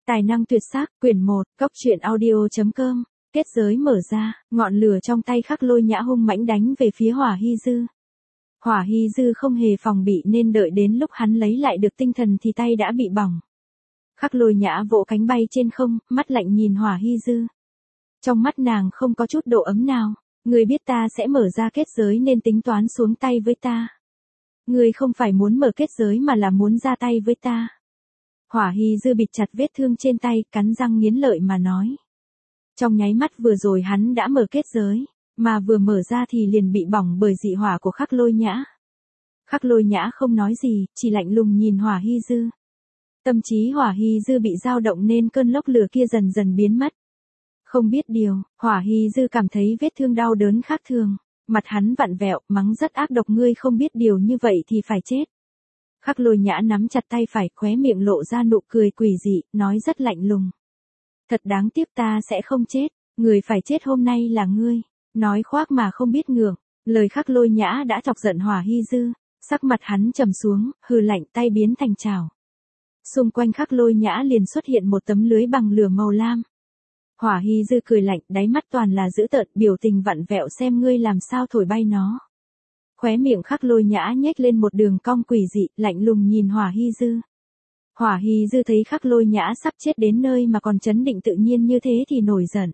Tài năng tuyệt sắc, quyển 1, cốc truyện audio.com, kết giới mở ra, ngọn lửa trong tay Khắc Lôi Nhã hung mãnh đánh về phía Hỏa Hy Dư. Hỏa Hy Dư không hề phòng bị nên đợi đến lúc hắn lấy lại được tinh thần thì tay đã bị bỏng. Khắc Lôi Nhã vỗ cánh bay trên không, mắt lạnh nhìn Hỏa Hy Dư. Trong mắt nàng không có chút độ ấm nào, ngươi biết ta sẽ mở ra kết giới nên tính toán xuống tay với ta. Ngươi không phải muốn mở kết giới mà là muốn ra tay với ta. Hỏa Hy Dư bịt chặt vết thương trên tay, cắn răng nghiến lợi mà nói. Trong nháy mắt vừa rồi hắn đã mở kết giới, mà vừa mở ra thì liền bị bỏng bởi dị hỏa của Khắc Lôi Nhã. Khắc Lôi Nhã không nói gì, chỉ lạnh lùng nhìn Hỏa Hy Dư. Tâm trí Hỏa Hy Dư bị dao động nên cơn lốc lửa kia dần dần biến mất. Không biết điều, Hỏa Hy Dư cảm thấy vết thương đau đớn khác thường, mặt hắn vặn vẹo, mắng rất ác độc, ngươi không biết điều như vậy thì phải chết. Khắc Lôi Nhã nắm chặt tay phải, khóe miệng lộ ra nụ cười quỷ dị, nói rất lạnh lùng. Thật đáng tiếc, ta sẽ không chết, người phải chết hôm nay là ngươi. Nói khoác mà không biết ngượng, lời Khắc Lôi Nhã đã chọc giận Hỏa Hy Dư, sắc mặt hắn trầm xuống, hừ lạnh, tay biến thành chảo. Xung quanh Khắc Lôi Nhã liền xuất hiện một tấm lưới bằng lửa màu lam. Hỏa Hy Dư cười lạnh, đáy mắt toàn là dữ tợn, biểu tình vặn vẹo, xem ngươi làm sao thổi bay nó. Khóe miệng Khắc Lôi Nhã nhếch lên một đường cong quỷ dị, lạnh lùng nhìn Hỏa Hy Dư. Hỏa Hy Dư thấy Khắc Lôi Nhã sắp chết đến nơi mà còn trấn định tự nhiên như thế thì nổi giận.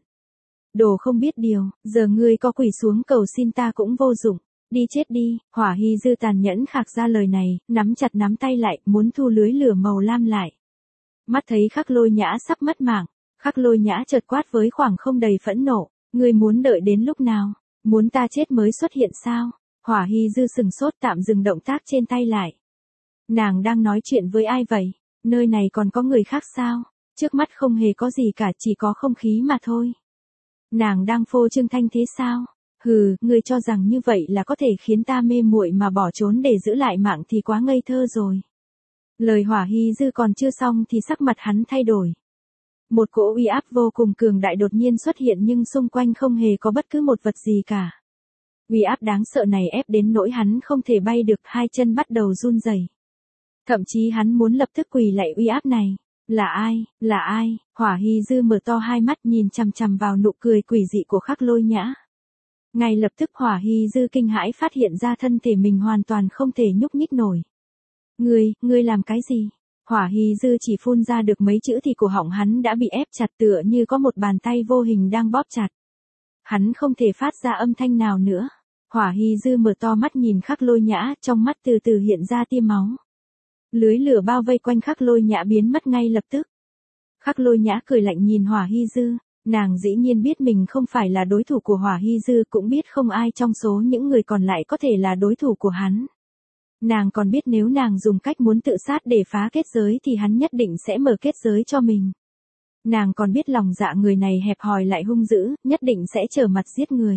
Đồ không biết điều, giờ ngươi có quỳ xuống cầu xin ta cũng vô dụng, đi chết đi. Hỏa Hy Dư tàn nhẫn khạc ra lời này, nắm chặt nắm tay lại, muốn thu lưới lửa màu lam lại. Mắt thấy Khắc Lôi Nhã sắp mất mạng, Khắc Lôi Nhã chợt quát với khoảng không đầy phẫn nộ, ngươi muốn đợi đến lúc nào, muốn ta chết mới xuất hiện sao? Hỏa Hy Dư sừng sốt, tạm dừng động tác trên tay lại. Nàng đang nói chuyện với ai vậy? Nơi này còn có người khác sao? Trước mắt không hề có gì cả, chỉ có không khí mà thôi. Nàng đang phô trương thanh thế sao? Hừ, ngươi cho rằng như vậy là có thể khiến ta mê muội mà bỏ trốn để giữ lại mạng thì quá ngây thơ rồi. Lời Hỏa Hy Dư còn chưa xong thì sắc mặt hắn thay đổi. Một cỗ uy áp vô cùng cường đại đột nhiên xuất hiện nhưng xung quanh không hề có bất cứ một vật gì cả. Uy áp đáng sợ này ép đến nỗi hắn không thể bay được, hai chân bắt đầu run rẩy. Thậm chí hắn muốn lập tức quỳ lạy uy áp này. Là ai, là ai? Hỏa Hy Dư mở to hai mắt nhìn chằm chằm vào nụ cười quỷ dị của Khắc Lôi Nhã. Ngay lập tức Hỏa Hy Dư kinh hãi phát hiện ra thân thể mình hoàn toàn không thể nhúc nhích nổi. Ngươi làm cái gì? Hỏa Hy Dư chỉ phun ra được mấy chữ thì cổ họng hắn đã bị ép chặt, tựa như có một bàn tay vô hình đang bóp chặt. Hắn không thể phát ra âm thanh nào nữa. Hỏa Hy Dư mở to mắt nhìn Khắc Lôi Nhã, trong mắt từ từ hiện ra tia máu. Lưới lửa bao vây quanh Khắc Lôi Nhã biến mất ngay lập tức. Khắc Lôi Nhã cười lạnh nhìn Hỏa Hy Dư, nàng dĩ nhiên biết mình không phải là đối thủ của Hỏa Hy Dư, cũng biết không ai trong số những người còn lại có thể là đối thủ của hắn. Nàng còn biết nếu nàng dùng cách muốn tự sát để phá kết giới thì hắn nhất định sẽ mở kết giới cho mình. Nàng còn biết lòng dạ người này hẹp hòi lại hung dữ, nhất định sẽ trở mặt giết người.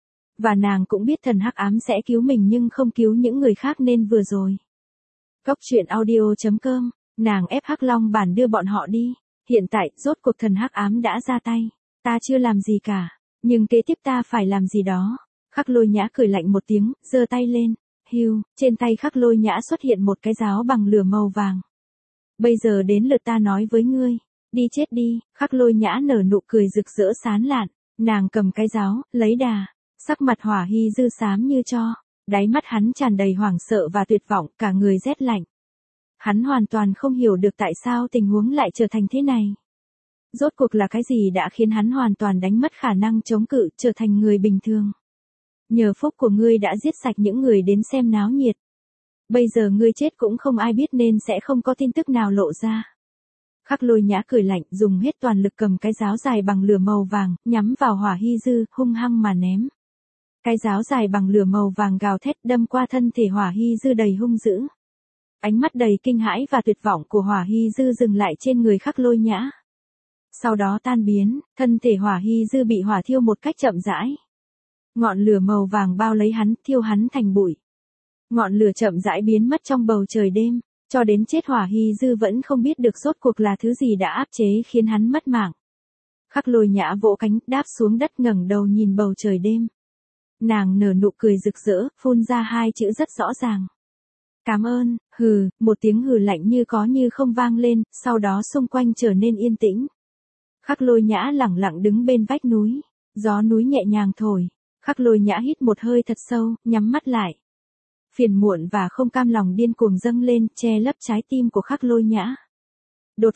Và nàng cũng biết thần hắc ám sẽ cứu mình nhưng không cứu những người khác nên vừa rồi. Cốc truyện audio.com, nàng ép Hắc Long Bản đưa bọn họ đi. Hiện tại, rốt cuộc thần hắc ám đã ra tay. Ta chưa làm gì cả, nhưng kế tiếp ta phải làm gì đó. Khắc Lôi Nhã cười lạnh một tiếng, giơ tay lên. Hiu, trên tay Khắc Lôi Nhã xuất hiện một cái giáo bằng lửa màu vàng. Bây giờ đến lượt ta nói với ngươi. Đi chết đi. Khắc Lôi Nhã nở nụ cười rực rỡ sán lạn. Nàng cầm cái giáo, lấy đà. Sắc mặt Hỏa Hy Dư xám như tro. Đáy mắt hắn tràn đầy hoảng sợ và tuyệt vọng, cả người rét lạnh. Hắn hoàn toàn không hiểu được tại sao tình huống lại trở thành thế này. Rốt cuộc là cái gì đã khiến hắn hoàn toàn đánh mất khả năng chống cự, trở thành người bình thường. Nhờ phúc của ngươi đã giết sạch những người đến xem náo nhiệt. Bây giờ ngươi chết cũng không ai biết nên sẽ không có tin tức nào lộ ra. Khắc Lôi Nhã cười lạnh, dùng hết toàn lực cầm cái giáo dài bằng lửa màu vàng, nhắm vào Hỏa Hy Dư, hung hăng mà ném. Cái giáo dài bằng lửa màu vàng gào thét đâm qua thân thể Hỏa Hy Dư đầy hung dữ. Ánh mắt đầy kinh hãi và tuyệt vọng của Hỏa Hy Dư dừng lại trên người Khắc Lôi Nhã. Sau đó tan biến, thân thể Hỏa Hy Dư bị hỏa thiêu một cách chậm rãi. Ngọn lửa màu vàng bao lấy hắn, thiêu hắn thành bụi. Ngọn lửa chậm rãi biến mất trong bầu trời đêm, cho đến chết Hỏa Hy Dư vẫn không biết được rốt cuộc là thứ gì đã áp chế khiến hắn mất mạng. Khắc Lôi Nhã vỗ cánh, đáp xuống đất ngẩng đầu nhìn bầu trời đêm. Nàng nở nụ cười rực rỡ, phun ra hai chữ rất rõ ràng. Cảm ơn, hừ, một tiếng hừ lạnh như có như không vang lên, sau đó xung quanh trở nên yên tĩnh. Khắc Lôi Nhã lẳng lặng đứng bên vách núi, gió núi nhẹ nhàng thổi, Khắc Lôi Nhã hít một hơi thật sâu, nhắm mắt lại. Phiền muộn và không cam lòng điên cuồng dâng lên, che lấp trái tim của Khắc Lôi Nhã. Đột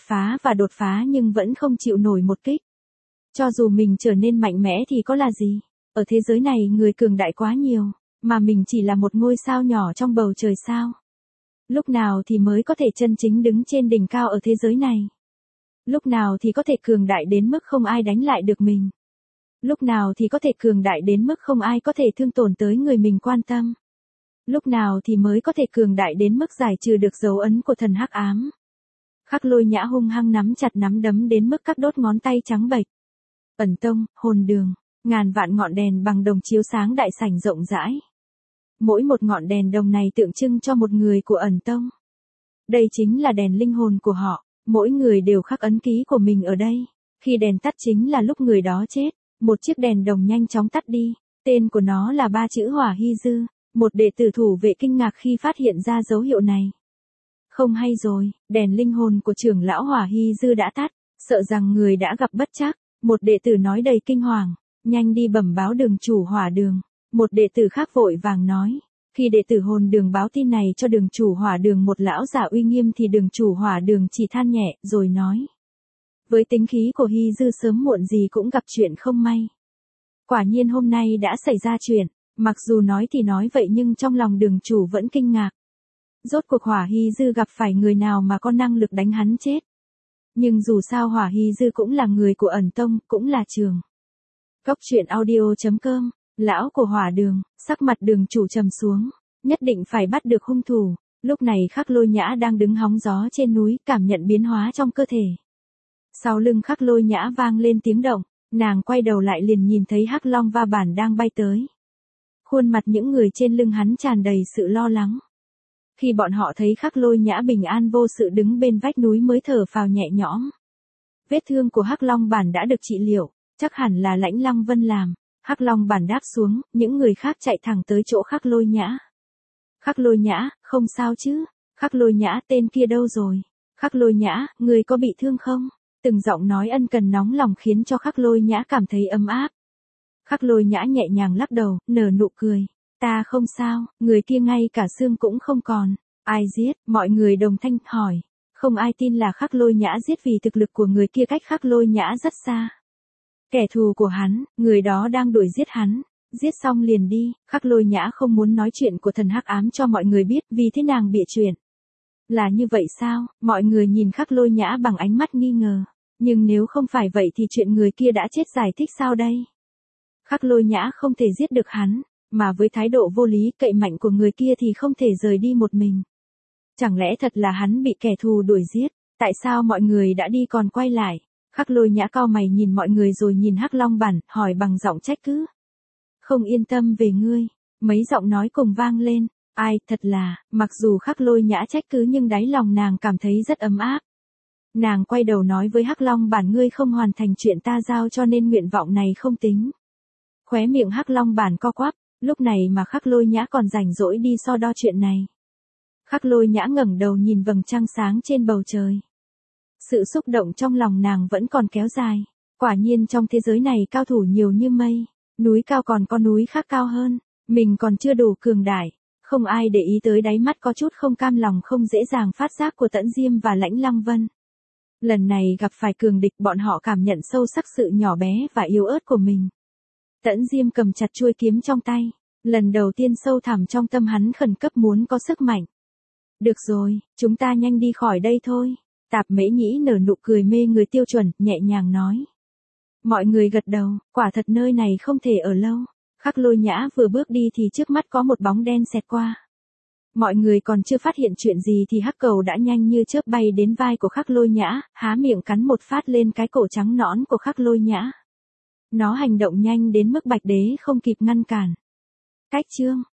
phá nhưng vẫn không chịu nổi một kích. Cho dù mình trở nên mạnh mẽ thì có là gì? Ở thế giới này người cường đại quá nhiều, mà mình chỉ là một ngôi sao nhỏ trong bầu trời sao. Lúc nào thì mới có thể chân chính đứng trên đỉnh cao ở thế giới này? Lúc nào thì có thể cường đại đến mức không ai đánh lại được mình? Lúc nào thì có thể cường đại đến mức không ai có thể thương tổn tới người mình quan tâm? Lúc nào thì mới có thể cường đại đến mức giải trừ được dấu ấn của thần hắc ám? Khắc Lôi Nhã hung hăng nắm chặt nắm đấm đến mức các đốt ngón tay trắng bệch. Ẩn tông, hồn đường, ngàn vạn ngọn đèn bằng đồng chiếu sáng đại sảnh rộng rãi. Mỗi một ngọn đèn đồng này tượng trưng cho một người của ẩn tông. Đây chính là đèn linh hồn của họ, mỗi người đều khắc ấn ký của mình ở đây. Khi đèn tắt chính là lúc người đó chết. Một chiếc đèn đồng nhanh chóng tắt đi, tên của nó là 3 chữ Hỏa Hy Dư. Một đệ tử thủ vệ kinh ngạc khi phát hiện ra dấu hiệu này. Không hay rồi, đèn linh hồn của trưởng lão Hỏa Hy Dư đã tắt, sợ rằng người đã gặp bất trắc. Một đệ tử nói đầy kinh hoàng, nhanh đi bẩm báo đường chủ hỏa đường. Một đệ tử khác vội vàng nói, khi đệ tử hồn đường báo tin này cho đường chủ hỏa đường một lão giả uy nghiêm thì đường chủ hỏa đường chỉ than nhẹ rồi nói. Với tính khí của Hy Dư sớm muộn gì cũng gặp chuyện không may. Quả nhiên hôm nay đã xảy ra chuyện, mặc dù nói thì nói vậy nhưng trong lòng đường chủ vẫn kinh ngạc. Rốt cuộc Hỏa Hy Dư gặp phải người nào mà có năng lực đánh hắn chết. Nhưng dù sao Hỏa Hy Dư cũng là người của ẩn tông, cũng là trường. Cốc truyện audio.com, lão của hỏa đường, sắc mặt đường chủ trầm xuống, nhất định phải bắt được hung thủ. Lúc này Khắc Lôi Nhã đang đứng hóng gió trên núi, cảm nhận biến hóa trong cơ thể. Sau lưng Khắc Lôi Nhã vang lên tiếng động, nàng quay đầu lại liền nhìn thấy Hắc Long Va Bản đang bay tới. Khuôn mặt những người trên lưng hắn tràn đầy sự lo lắng. Khi bọn họ thấy Khắc Lôi Nhã bình an vô sự đứng bên vách núi mới thở phào nhẹ nhõm. Vết thương của Hắc Long Bản đã được trị liệu, chắc hẳn là Lãnh Lăng Vân làm. Hắc Long Bản đáp xuống, những người khác chạy thẳng tới chỗ Khắc Lôi Nhã. Khắc Lôi Nhã, không sao chứ? Khắc Lôi Nhã, tên kia đâu rồi? Khắc Lôi Nhã, người có bị thương không? Từng giọng nói ân cần nóng lòng khiến cho Khắc Lôi Nhã cảm thấy ấm áp. Khắc Lôi Nhã nhẹ nhàng lắc đầu, nở nụ cười. Ta không sao, người kia ngay cả xương cũng không còn. Ai giết? Mọi người đồng thanh hỏi. Không ai tin là Khắc Lôi Nhã giết vì thực lực của người kia cách Khắc Lôi Nhã rất xa. Kẻ thù của hắn, người đó đang đuổi giết hắn. Giết xong liền đi. Khắc Lôi Nhã không muốn nói chuyện của thần hắc ám cho mọi người biết vì thế nàng bịa chuyện. Là như vậy sao? Mọi người nhìn Khắc Lôi Nhã bằng ánh mắt nghi ngờ. Nhưng nếu không phải vậy thì chuyện người kia đã chết giải thích sao đây? Khắc Lôi Nhã không thể giết được hắn, mà với thái độ vô lý cậy mạnh của người kia thì không thể rời đi một mình. Chẳng lẽ thật là hắn bị kẻ thù đuổi giết? Tại sao mọi người đã đi còn quay lại? Khắc Lôi Nhã cau mày nhìn mọi người rồi nhìn Hắc Long Bản, hỏi bằng giọng trách cứ. Không yên tâm về ngươi. Mấy giọng nói cùng vang lên. Ai, thật là, mặc dù Khắc Lôi Nhã trách cứ nhưng đáy lòng nàng cảm thấy rất ấm áp. Nàng quay đầu nói với Hắc Long Bản, ngươi không hoàn thành chuyện ta giao cho nên nguyện vọng này không tính. Khóe miệng Hắc Long Bản co quắp, lúc này mà Khắc Lôi Nhã còn rảnh rỗi đi so đo chuyện này. Khắc Lôi Nhã ngẩng đầu nhìn vầng trăng sáng trên bầu trời. Sự xúc động trong lòng nàng vẫn còn kéo dài. Quả nhiên trong thế giới này cao thủ nhiều như mây, núi cao còn có núi khác cao hơn, mình còn chưa đủ cường đại. Không ai để ý tới đáy mắt có chút không cam lòng không dễ dàng phát giác của Tẫn Diêm và Lãnh Lăng Vân. Lần này gặp phải cường địch bọn họ cảm nhận sâu sắc sự nhỏ bé và yếu ớt của mình. Tẫn Diêm cầm chặt chuôi kiếm trong tay. Lần đầu tiên sâu thẳm trong tâm hắn khẩn cấp muốn có sức mạnh. Được rồi, chúng ta nhanh đi khỏi đây thôi. Tạp Mễ Nhĩ nở nụ cười mê người tiêu chuẩn, nhẹ nhàng nói. Mọi người gật đầu, quả thật nơi này không thể ở lâu. Khắc Lôi Nhã vừa bước đi thì trước mắt có một bóng đen xẹt qua. Mọi người còn chưa phát hiện chuyện gì thì hắc cầu đã nhanh như chớp bay đến vai của Khắc Lôi Nhã, há miệng cắn một phát lên cái cổ trắng nõn của Khắc Lôi Nhã. Nó hành động nhanh đến mức Bạch Đế không kịp ngăn cản. Cách chương